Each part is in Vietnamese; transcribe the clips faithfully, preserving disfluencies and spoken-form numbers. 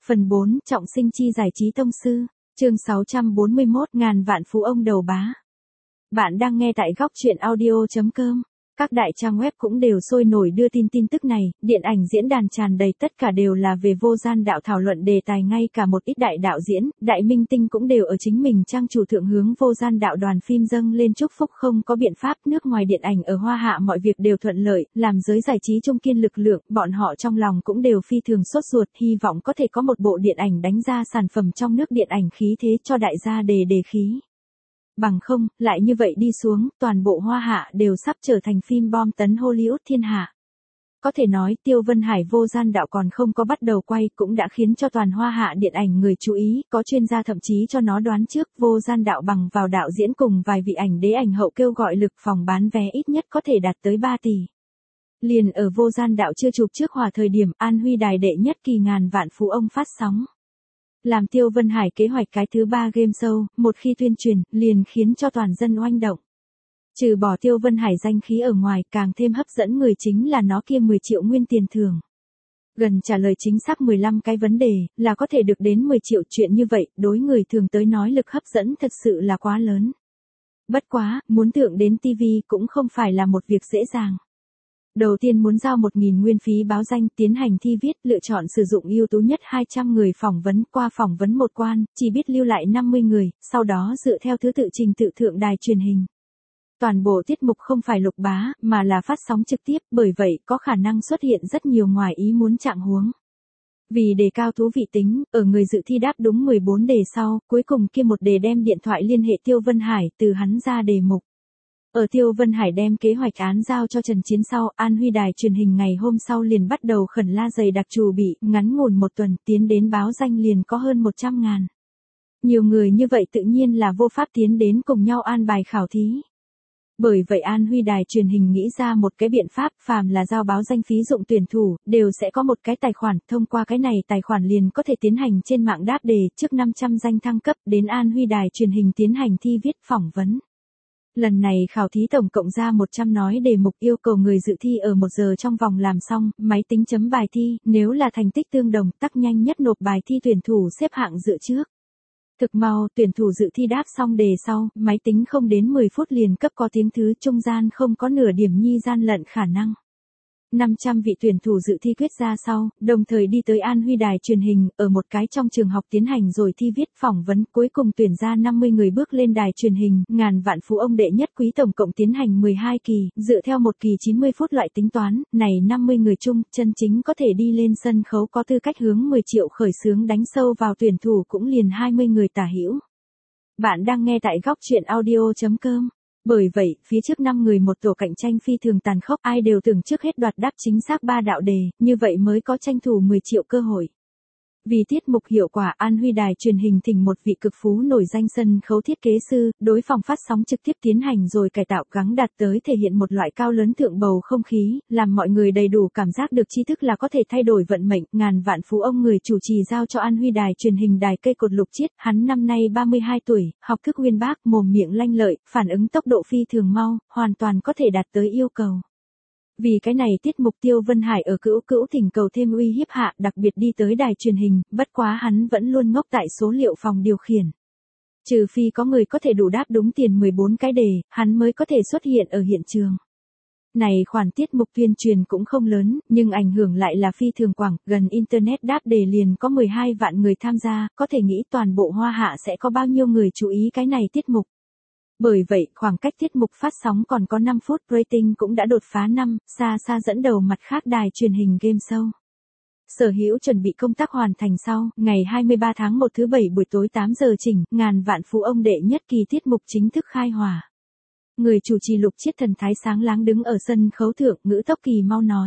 Phần bốn, trọng sinh chi giải trí tông sư. Chương sáu trăm bốn mươi mốt, ngàn vạn phú ông đầu bá. Bạn đang nghe tại góc truyện audio chấm com. Các đại trang web cũng đều sôi nổi đưa tin tin tức này, điện ảnh diễn đàn tràn đầy tất cả đều là về vô gian đạo thảo luận đề tài, ngay cả một ít đại đạo diễn, đại minh tinh cũng đều ở chính mình trang chủ thượng hướng vô gian đạo đoàn phim dâng lên chúc phúc. Không có biện pháp, nước ngoài điện ảnh ở Hoa Hạ mọi việc đều thuận lợi, làm giới giải trí trung kiên lực lượng, bọn họ trong lòng cũng đều phi thường sốt ruột, hy vọng có thể có một bộ điện ảnh đánh ra sản phẩm trong nước điện ảnh khí thế cho đại gia đề đề khí. Bằng không, lại như vậy đi xuống, toàn bộ Hoa Hạ đều sắp trở thành phim bom tấn Hollywood thiên hạ. Có thể nói, Tiêu Vân Hải vô gian đạo còn không có bắt đầu quay cũng đã khiến cho toàn Hoa Hạ điện ảnh người chú ý, có chuyên gia thậm chí cho nó đoán trước vô gian đạo bằng vào đạo diễn cùng vài vị ảnh đế ảnh hậu kêu gọi lực phòng bán vé ít nhất có thể đạt tới ba tỷ. Liền ở vô gian đạo chưa chụp trước hòa thời điểm, An Huy đài đệ nhất kỳ ngàn vạn phú ông phát sóng. Làm Tiêu Vân Hải kế hoạch cái thứ ba game show, một khi tuyên truyền, liền khiến cho toàn dân oanh động. Trừ bỏ Tiêu Vân Hải danh khí ở ngoài, càng thêm hấp dẫn người chính là nó kia mười triệu nguyên tiền thưởng. Gần trả lời chính xác mười lăm cái vấn đề, là có thể được đến mười triệu, chuyện như vậy, đối người thường tới nói lực hấp dẫn thật sự là quá lớn. Bất quá, muốn thượng đến ti vi cũng không phải là một việc dễ dàng. Đầu tiên muốn giao một nghìn nguyên phí báo danh, tiến hành thi viết, lựa chọn sử dụng ưu tú nhất hai trăm người phỏng vấn, qua phỏng vấn một quan, chỉ biết lưu lại năm mươi người, sau đó dựa theo thứ tự trình tự thượng đài truyền hình. Toàn bộ tiết mục không phải lục bá, mà là phát sóng trực tiếp, bởi vậy có khả năng xuất hiện rất nhiều ngoài ý muốn trạng huống. Vì đề cao thú vị tính, ở người dự thi đáp đúng mười bốn đề sau, cuối cùng kia một đề đem điện thoại liên hệ Tiêu Vân Hải, từ hắn ra đề mục. Ở Tiêu Vân Hải đem kế hoạch án giao cho Trần Chiến sau, An Huy đài truyền hình ngày hôm sau liền bắt đầu khẩn la dày đặc trù bị, ngắn ngủn một tuần, tiến đến báo danh liền có hơn một trăm ngàn. Nhiều người như vậy tự nhiên là vô pháp tiến đến cùng nhau an bài khảo thí. Bởi vậy An Huy đài truyền hình nghĩ ra một cái biện pháp, phàm là giao báo danh phí dụng tuyển thủ, đều sẽ có một cái tài khoản, thông qua cái này tài khoản liền có thể tiến hành trên mạng đáp đề, trước năm trăm danh thăng cấp, đến An Huy đài truyền hình tiến hành thi viết phỏng vấn. Lần này khảo thí tổng cộng ra một trăm nói đề mục, yêu cầu người dự thi ở một giờ trong vòng làm xong, máy tính chấm bài thi, nếu là thành tích tương đồng, tắc nhanh nhất nộp bài thi tuyển thủ xếp hạng dựa trước. Thực mau, tuyển thủ dự thi đáp xong đề sau, máy tính không đến mười phút liền cấp có tiếng thứ, trung gian không có nửa điểm nhi gian lận khả năng. năm trăm vị tuyển thủ dự thi quyết ra sau, đồng thời đi tới An Huy đài truyền hình, ở một cái trong trường học tiến hành rồi thi viết phỏng vấn, cuối cùng tuyển ra năm mươi người bước lên đài truyền hình, ngàn vạn phú ông đệ nhất quý tổng cộng tiến hành mười hai kỳ, dựa theo một kỳ chín mươi phút loại tính toán, này năm mươi người chung, chân chính có thể đi lên sân khấu có tư cách hướng mười triệu khởi xướng đánh sâu vào tuyển thủ cũng liền hai mươi người tả hữu. Bạn đang nghe tại góc truyện audio chấm com. Bởi vậy, phía trước năm người một tổ cạnh tranh phi thường tàn khốc, ai đều tưởng trước hết đoạt đáp chính xác ba đạo đề, như vậy mới có tranh thủ mười triệu cơ hội. Vì tiết mục hiệu quả, An Huy đài truyền hình thỉnh một vị cực phú nổi danh sân khấu thiết kế sư, đối phòng phát sóng trực tiếp tiến hành rồi cải tạo, gắng đạt tới thể hiện một loại cao lớn thượng bầu không khí, làm mọi người đầy đủ cảm giác được tri thức là có thể thay đổi vận mệnh. Ngàn vạn phú ông người chủ trì giao cho An Huy đài truyền hình đài cây cột Lục Chiết, hắn năm nay ba mươi hai tuổi, học thức uyên bác, mồm miệng lanh lợi, phản ứng tốc độ phi thường mau, hoàn toàn có thể đạt tới yêu cầu. Vì cái này tiết mục Tiêu Vân Hải ở cữu cữu thỉnh cầu thêm uy hiếp hạ, đặc biệt đi tới đài truyền hình, bất quá hắn vẫn luôn ngốc tại số liệu phòng điều khiển. Trừ phi có người có thể đủ đáp đúng tiền mười bốn cái đề, hắn mới có thể xuất hiện ở hiện trường. Này khoản tiết mục tuyên truyền cũng không lớn, nhưng ảnh hưởng lại là phi thường quảng, gần Internet đáp đề liền có mười hai vạn người tham gia, có thể nghĩ toàn bộ Hoa Hạ sẽ có bao nhiêu người chú ý cái này tiết mục. Bởi vậy, khoảng cách tiết mục phát sóng còn có năm phút, rating cũng đã đột phá năm, xa xa dẫn đầu mặt khác đài truyền hình game show. Sở hữu chuẩn bị công tác hoàn thành sau, ngày hai mươi ba tháng một thứ bảy buổi tối tám giờ chỉnh, ngàn vạn phú ông đệ nhất kỳ tiết mục chính thức khai hỏa. Người chủ trì Lục Chiết thần thái sáng láng đứng ở sân khấu thượng, ngữ tốc kỳ mau nói.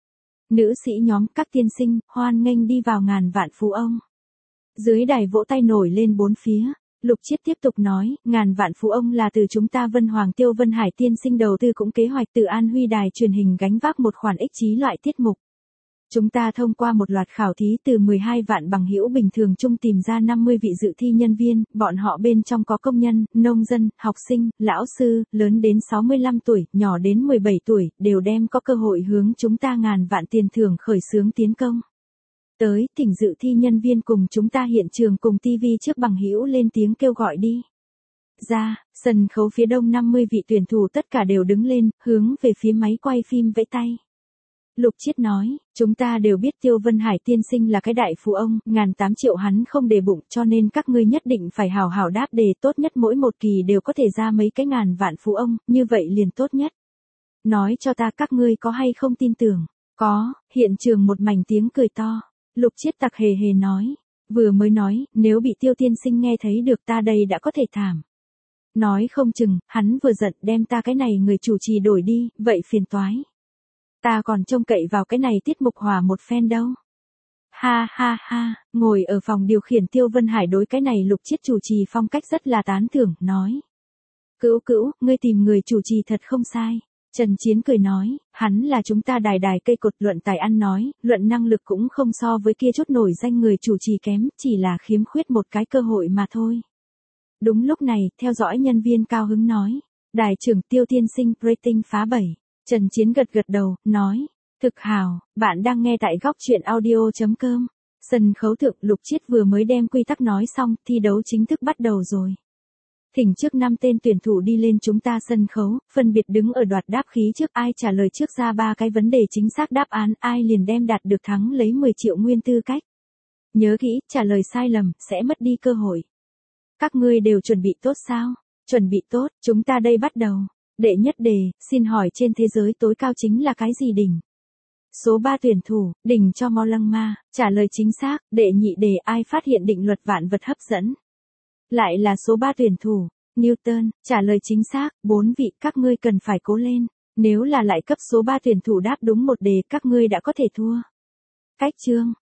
Nữ sĩ nhóm, các tiên sinh, hoan nghênh đi vào ngàn vạn phú ông. Dưới đài vỗ tay nổi lên bốn phía. Lục Chiết tiếp tục nói, ngàn vạn phú ông là từ chúng ta Vân Hoàng Tiêu Vân Hải tiên sinh đầu tư, cũng kế hoạch từ An Huy đài truyền hình gánh vác một khoản ích trí loại tiết mục. Chúng ta thông qua một loạt khảo thí từ mười hai vạn bằng hữu bình thường chung tìm ra năm mươi vị dự thi nhân viên, bọn họ bên trong có công nhân, nông dân, học sinh, lão sư, lớn đến sáu mươi lăm tuổi, nhỏ đến mười bảy tuổi, đều đem có cơ hội hướng chúng ta ngàn vạn tiền thưởng khởi xướng tiến công. Tới, thỉnh dự thi nhân viên cùng chúng ta hiện trường cùng ti vi trước bằng hữu lên tiếng kêu gọi đi. Ra, sân khấu phía đông năm mươi vị tuyển thủ tất cả đều đứng lên, hướng về phía máy quay phim vẫy tay. Lục Chiết nói, chúng ta đều biết Tiêu Vân Hải tiên sinh là cái đại phú ông, ngàn tám triệu hắn không để bụng, cho nên các ngươi nhất định phải hào hào đáp đề, tốt nhất mỗi một kỳ đều có thể ra mấy cái ngàn vạn phú ông, như vậy liền tốt nhất. Nói cho ta các ngươi có hay không tin tưởng? Có, hiện trường một mảnh tiếng cười to. Lục Chiết tặc hề hề nói, vừa mới nói, nếu bị Tiêu tiên sinh nghe thấy được ta đây đã có thể thảm. Nói không chừng, hắn vừa giận đem ta cái này người chủ trì đổi đi, vậy phiền toái. Ta còn trông cậy vào cái này tiết mục hòa một phen đâu. Ha ha ha, ngồi ở phòng điều khiển Tiêu Vân Hải đối cái này Lục Chiết chủ trì phong cách rất là tán thưởng, nói. Cữu cữu, ngươi tìm người chủ trì thật không sai. Trần Chiến cười nói, hắn là chúng ta đài đài cây cột, luận tài ăn nói, luận năng lực cũng không so với kia chút nổi danh người chủ trì kém, chỉ là khiếm khuyết một cái cơ hội mà thôi. Đúng lúc này, theo dõi nhân viên cao hứng nói, đài trưởng Tiêu tiên sinh rating phá bảy. Trần Chiến gật gật đầu, nói, thực hào, bạn đang nghe tại góc chuyện audio.com. Sân khấu thượng Lục Chiết vừa mới đem quy tắc nói xong, thi đấu chính thức bắt đầu rồi. Thỉnh trước năm tên tuyển thủ đi lên chúng ta sân khấu, phân biệt đứng ở đoạt đáp khí trước, ai trả lời trước ra ba cái vấn đề chính xác đáp án, ai liền đem đạt được thắng lấy mười triệu nguyên tư cách. Nhớ kỹ, trả lời sai lầm, sẽ mất đi cơ hội. Các ngươi đều chuẩn bị tốt sao? Chuẩn bị tốt, chúng ta đây bắt đầu. Đệ nhất đề, xin hỏi trên thế giới tối cao chính là cái gì đỉnh? Số ba tuyển thủ, đỉnh cho Mo Lăng Ma, trả lời chính xác. Đệ nhị đề, ai phát hiện định luật vạn vật hấp dẫn? Lại là số ba tuyển thủ, Newton, trả lời chính xác. Bốn vị, các ngươi cần phải cố lên. Nếu là lại cấp số ba tuyển thủ đáp đúng một đề, các ngươi đã có thể thua. Cách chương,